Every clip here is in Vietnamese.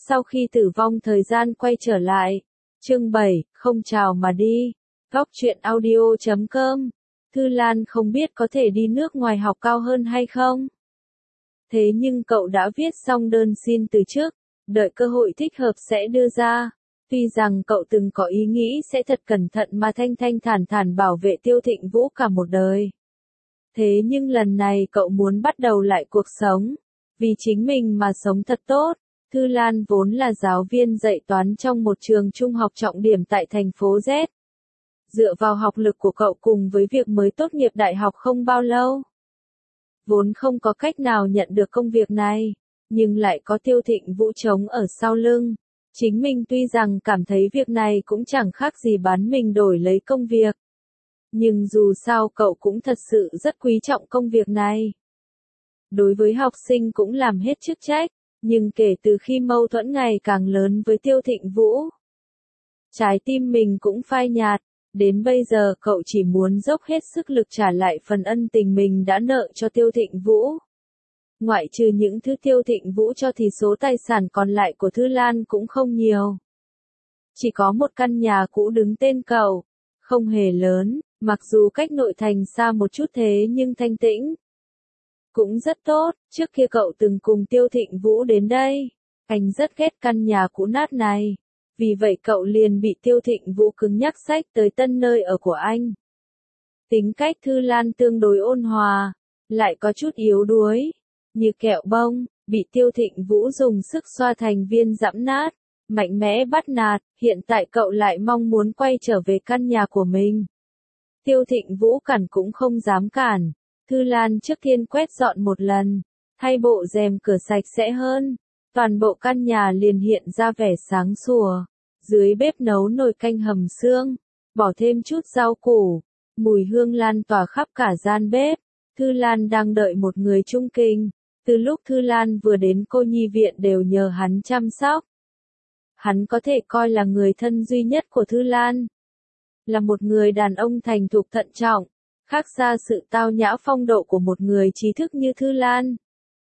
Sau khi tử vong thời gian quay trở lại. Chương 7, không chào mà đi. Góc truyện audio.com. Thư Lan không biết có thể đi nước ngoài học cao hơn hay không. Thế nhưng cậu đã viết xong đơn xin từ trước, đợi cơ hội thích hợp sẽ đưa ra. Tuy rằng cậu từng có ý nghĩ sẽ thật cẩn thận mà thanh thanh thản thản bảo vệ Tiêu Thịnh Vũ cả một đời. Thế nhưng lần này cậu muốn bắt đầu lại cuộc sống, vì chính mình mà sống thật tốt. Thư Lan vốn là giáo viên dạy toán trong một trường trung học trọng điểm tại thành phố Z. Dựa vào học lực của cậu cùng với việc mới tốt nghiệp đại học không bao lâu, vốn không có cách nào nhận được công việc này, nhưng lại có Tiêu Thịnh Vũ chống ở sau lưng. Chính mình tuy rằng cảm thấy việc này cũng chẳng khác gì bán mình đổi lấy công việc. Nhưng dù sao cậu cũng thật sự rất quý trọng công việc này. Đối với học sinh cũng làm hết chức trách, nhưng kể từ khi mâu thuẫn ngày càng lớn với Tiêu Thịnh Vũ, trái tim mình cũng phai nhạt. Đến bây giờ cậu chỉ muốn dốc hết sức lực trả lại phần ân tình mình đã nợ cho Tiêu Thịnh Vũ. Ngoại trừ những thứ Tiêu Thịnh Vũ cho thì số tài sản còn lại của Thư Lan cũng không nhiều. Chỉ có một căn nhà cũ đứng tên cậu, không hề lớn, mặc dù cách nội thành xa một chút thế nhưng thanh tĩnh. Cũng rất tốt, trước kia cậu từng cùng Tiêu Thịnh Vũ đến đây. Anh rất ghét căn nhà cũ nát này. Vì vậy cậu liền bị Tiêu Thịnh Vũ cứng nhắc xách tới tân nơi ở của anh. Tính cách Thư Lan tương đối ôn hòa, lại có chút yếu đuối, như kẹo bông, bị Tiêu Thịnh Vũ dùng sức xoa thành viên giẫm nát, mạnh mẽ bắt nạt, hiện tại cậu lại mong muốn quay trở về căn nhà của mình. Tiêu Thịnh Vũ cản cũng không dám cản, Thư Lan trước tiên quét dọn một lần, thay bộ rèm cửa sạch sẽ hơn. Toàn bộ căn nhà liền hiện ra vẻ sáng sủa. Dưới bếp nấu nồi canh hầm xương, bỏ thêm chút rau củ, mùi hương lan tỏa khắp cả gian bếp. Thư Lan đang đợi một người trung kinh. Từ lúc Thư Lan vừa đến cô nhi viện đều nhờ hắn chăm sóc. Hắn có thể coi là người thân duy nhất của Thư Lan. Là một người đàn ông thành thục thận trọng, khác xa sự tao nhã phong độ của một người trí thức như Thư Lan.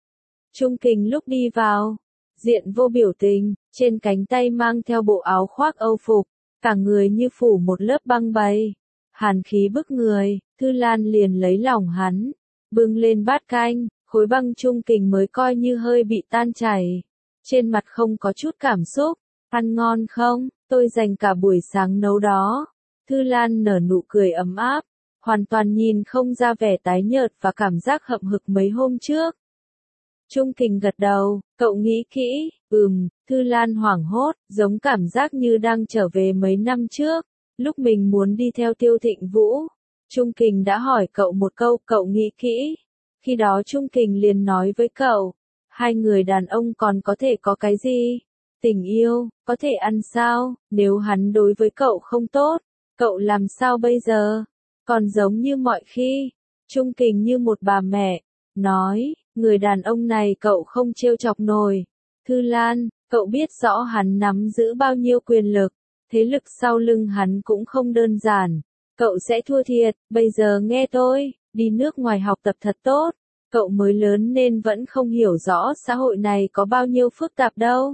Trung kình lúc đi vào, diện vô biểu tình, trên cánh tay mang theo bộ áo khoác Âu phục, cả người như phủ một lớp băng bay. Hàn khí bức người, Thư Lan liền lấy lòng hắn, bưng lên bát canh, khối băng Trung kình mới coi như hơi bị tan chảy. Trên mặt không có chút cảm xúc, ăn ngon không, tôi dành cả buổi sáng nấu đó. Thư Lan nở nụ cười ấm áp, hoàn toàn nhìn không ra vẻ tái nhợt và cảm giác hậm hực mấy hôm trước. Trung kình gật đầu, cậu nghĩ kỹ, Thư Lan hoảng hốt, giống cảm giác như đang trở về mấy năm trước, lúc mình muốn đi theo Tiêu Thịnh Vũ. Trung kình đã hỏi cậu một câu, cậu nghĩ kỹ. Khi đó Trung kình liền nói với cậu, hai người đàn ông còn có thể có cái gì? Tình yêu, có thể ăn sao? Nếu hắn đối với cậu không tốt, cậu làm sao bây giờ? Còn giống như mọi khi, Trung kình như một bà mẹ, nói, người đàn ông này cậu không trêu chọc nổi. Thư Lan, cậu biết rõ hắn nắm giữ bao nhiêu quyền lực, thế lực sau lưng hắn cũng không đơn giản. Cậu sẽ thua thiệt, bây giờ nghe tôi, đi nước ngoài học tập thật tốt. Cậu mới lớn nên vẫn không hiểu rõ xã hội này có bao nhiêu phức tạp đâu.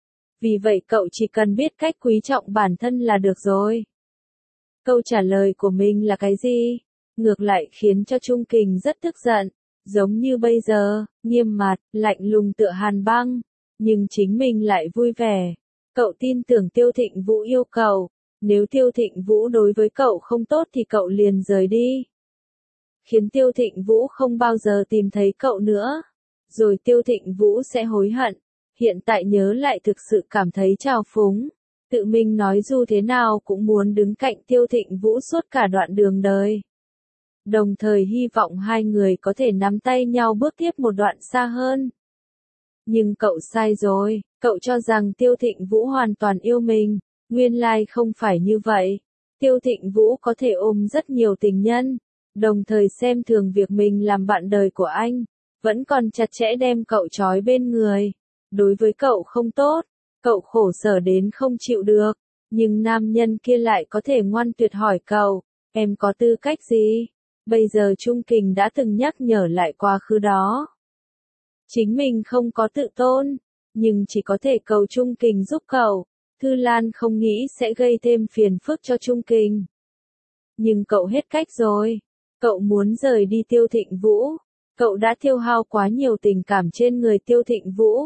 Vì vậy cậu chỉ cần biết cách quý trọng bản thân là được rồi. Câu trả lời của mình là cái gì? Ngược lại khiến cho Trung kình rất tức giận. Giống như bây giờ, nghiêm mặt, lạnh lùng tựa hàn băng. Nhưng chính mình lại vui vẻ. Cậu tin tưởng Tiêu Thịnh Vũ yêu cậu. Nếu Tiêu Thịnh Vũ đối với cậu không tốt thì cậu liền rời đi. Khiến Tiêu Thịnh Vũ không bao giờ tìm thấy cậu nữa. Rồi Tiêu Thịnh Vũ sẽ hối hận. Hiện tại nhớ lại thực sự cảm thấy trào phúng. Tự mình nói dù thế nào cũng muốn đứng cạnh Tiêu Thịnh Vũ suốt cả đoạn đường đời. Đồng thời hy vọng hai người có thể nắm tay nhau bước tiếp một đoạn xa hơn. Nhưng cậu sai rồi, cậu cho rằng Tiêu Thịnh Vũ hoàn toàn yêu mình, nguyên lai không phải như vậy. Tiêu Thịnh Vũ có thể ôm rất nhiều tình nhân, đồng thời xem thường việc mình làm bạn đời của anh, vẫn còn chặt chẽ đem cậu trói bên người. Đối với cậu không tốt, cậu khổ sở đến không chịu được, nhưng nam nhân kia lại có thể ngoan tuyệt hỏi cậu, em có tư cách gì? Bây giờ Trung kình đã từng nhắc nhở lại quá khứ đó. Chính mình không có tự tôn, nhưng chỉ có thể cầu Trung Kình giúp cậu. Thư Lan không nghĩ sẽ gây thêm phiền phức cho Trung Kình. Nhưng cậu hết cách rồi. Cậu muốn rời đi Tiêu Thịnh Vũ. Cậu đã tiêu hao quá nhiều tình cảm trên người Tiêu Thịnh Vũ.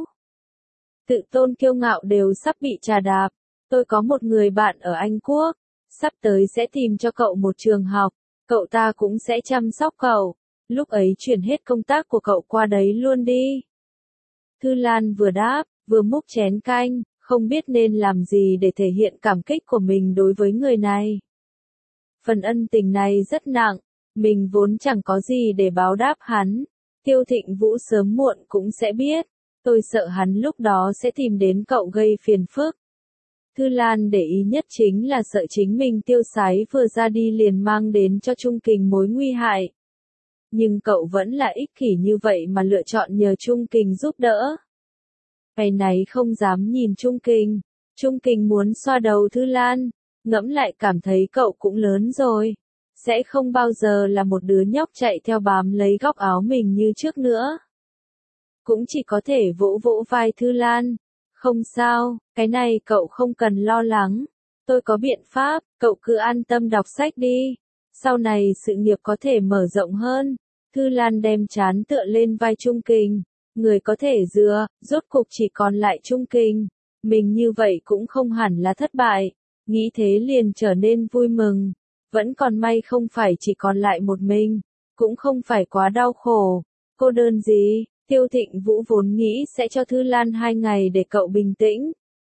Tự tôn kiêu ngạo đều sắp bị trà đạp. Tôi có một người bạn ở Anh Quốc. Sắp tới sẽ tìm cho cậu một trường học. Cậu ta cũng sẽ chăm sóc cậu. Lúc ấy chuyển hết công tác của cậu qua đấy luôn đi. Thư Lan vừa đáp, vừa múc chén canh, không biết nên làm gì để thể hiện cảm kích của mình đối với người này. Phần ân tình này rất nặng, mình vốn chẳng có gì để báo đáp hắn. Tiêu Thịnh Vũ sớm muộn cũng sẽ biết. Tôi sợ hắn lúc đó sẽ tìm đến cậu gây phiền phức. Thư Lan để ý nhất chính là sợ chính mình tiêu sái vừa ra đi liền mang đến cho Trung Kình mối nguy hại. Nhưng cậu vẫn là ích kỷ như vậy mà lựa chọn nhờ Trung Kình giúp đỡ. Ngày náy không dám nhìn Trung Kình. Trung Kình muốn xoa đầu Thư Lan, ngẫm lại cảm thấy cậu cũng lớn rồi. Sẽ không bao giờ là một đứa nhóc chạy theo bám lấy góc áo mình như trước nữa. Cũng chỉ có thể vỗ vỗ vai Thư Lan. Không sao, cái này cậu không cần lo lắng. Tôi có biện pháp, cậu cứ an tâm đọc sách đi. Sau này sự nghiệp có thể mở rộng hơn. Thư Lan đem trán tựa lên vai Trung Kình. Người có thể dựa, rốt cục chỉ còn lại Trung Kình. Mình như vậy cũng không hẳn là thất bại. Nghĩ thế liền trở nên vui mừng. Vẫn còn may không phải chỉ còn lại một mình. Cũng không phải quá đau khổ. Cô đơn gì? Tiêu Thịnh Vũ vốn nghĩ sẽ cho Thư Lan 2 ngày để cậu bình tĩnh.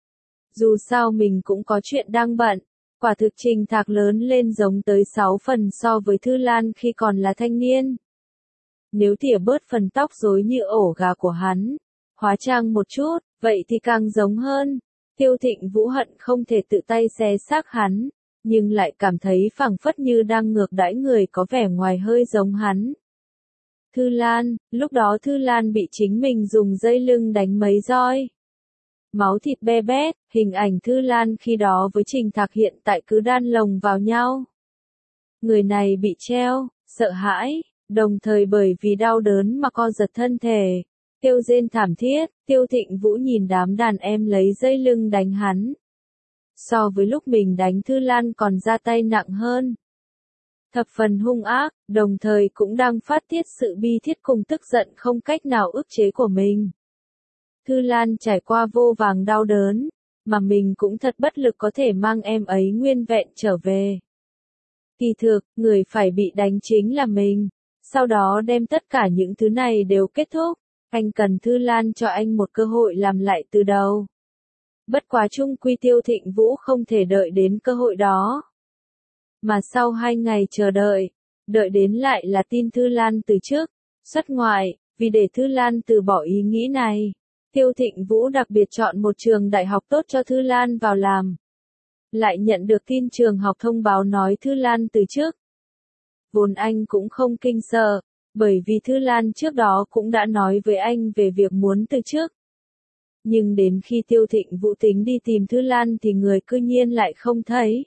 Dù sao mình cũng có chuyện đang bận. Quả thực Trình Thạc lớn lên giống tới 6 phần so với Thư Lan khi còn là thanh niên. Nếu tỉa bớt phần tóc rối như ổ gà của hắn, hóa trang một chút, vậy thì càng giống hơn. Tiêu Thịnh Vũ hận không thể tự tay xé xác hắn, nhưng lại cảm thấy phảng phất như đang ngược đãi người có vẻ ngoài hơi giống hắn. Thư Lan, lúc đó Thư Lan bị chính mình dùng dây lưng đánh mấy roi. Máu thịt be bét, hình ảnh Thư Lan khi đó với Trình Thạc hiện tại cứ đan lồng vào nhau. Người này bị treo, sợ hãi, đồng thời bởi vì đau đớn mà co giật thân thể. Kêu rên thảm thiết, Tiêu Thịnh Vũ nhìn đám đàn em lấy dây lưng đánh hắn. So với lúc mình đánh Thư Lan còn ra tay nặng hơn. Thập phần hung ác, đồng thời cũng đang phát tiết sự bi thiết cùng tức giận không cách nào ức chế của mình. Thư Lan trải qua vô vàng đau đớn, mà mình cũng thật bất lực có thể mang em ấy nguyên vẹn trở về. Kỳ thực, người phải bị đánh chính là mình. Sau đó đem tất cả những thứ này đều kết thúc. Anh cần Thư Lan cho anh một cơ hội làm lại từ đầu. Bất quá chung quy Tiêu Thịnh Vũ không thể đợi đến cơ hội đó. Mà sau 2 ngày chờ đợi đến lại là tin Thư Lan từ chức, xuất ngoại, vì để Thư Lan từ bỏ ý nghĩ này. Tiêu Thịnh Vũ đặc biệt chọn một trường đại học tốt cho Thư Lan vào làm. Lại nhận được tin trường học thông báo nói Thư Lan từ chức. Vốn anh cũng không kinh sợ, bởi vì Thư Lan trước đó cũng đã nói với anh về việc muốn từ chức. Nhưng đến khi Tiêu Thịnh Vũ tính đi tìm Thư Lan thì người cư nhiên lại không thấy.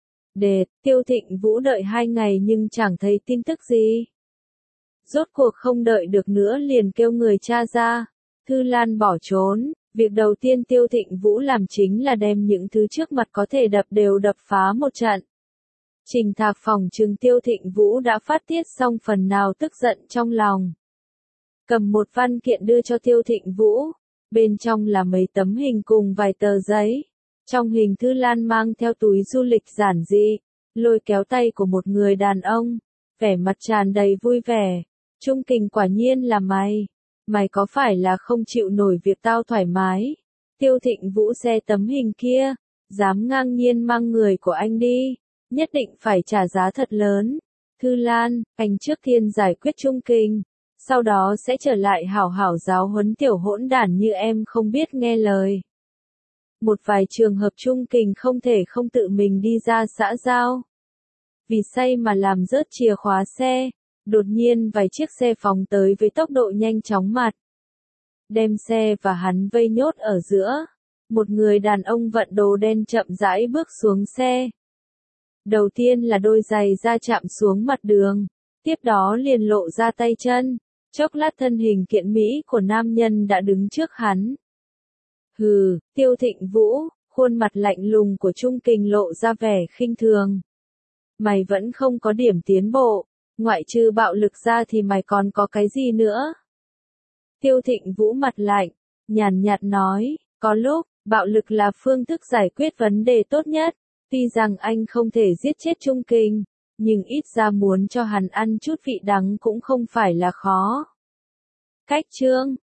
Tiêu Thịnh Vũ đợi 2 ngày nhưng chẳng thấy tin tức gì. Rốt cuộc không đợi được nữa liền kêu người tra ra. Thư Lan bỏ trốn, việc đầu tiên Tiêu Thịnh Vũ làm chính là đem những thứ trước mặt có thể đập đều đập phá một trận. Trình Thạc phỏng chừng Tiêu Thịnh Vũ đã phát tiết xong phần nào tức giận trong lòng. Cầm một văn kiện đưa cho Tiêu Thịnh Vũ, bên trong là mấy tấm hình cùng vài tờ giấy. Trong hình Thư Lan mang theo túi du lịch giản dị, lôi kéo tay của một người đàn ông, vẻ mặt tràn đầy vui vẻ. Trung Kình quả nhiên là mày có phải là không chịu nổi việc tao thoải mái? Tiêu Thịnh Vũ xe tấm hình kia, dám ngang nhiên mang người của anh đi, nhất định phải trả giá thật lớn. Thư Lan, anh trước tiên giải quyết Trung Kình, sau đó sẽ trở lại hảo hảo giáo huấn tiểu hỗn đản như em không biết nghe lời. Một vài trường hợp Trung Kình không thể không tự mình đi ra xã giao. Vì say mà làm rớt chìa khóa xe, đột nhiên vài chiếc xe phóng tới với tốc độ nhanh chóng mặt. Đem xe và hắn vây nhốt ở giữa. Một người đàn ông vận đồ đen chậm rãi bước xuống xe. Đầu tiên là đôi giày da chạm xuống mặt đường, tiếp đó liền lộ ra tay chân. Chốc lát thân hình kiện mỹ của nam nhân đã đứng trước hắn. Hừ, Tiêu Thịnh Vũ, khuôn mặt lạnh lùng của Trung Kình lộ ra vẻ khinh thường. Mày vẫn không có điểm tiến bộ, ngoại trừ bạo lực ra thì mày còn có cái gì nữa? Tiêu Thịnh Vũ mặt lạnh, nhàn nhạt nói, có lúc, bạo lực là phương thức giải quyết vấn đề tốt nhất. Tuy rằng anh không thể giết chết Trung Kình, nhưng ít ra muốn cho hắn ăn chút vị đắng cũng không phải là khó. Cách chương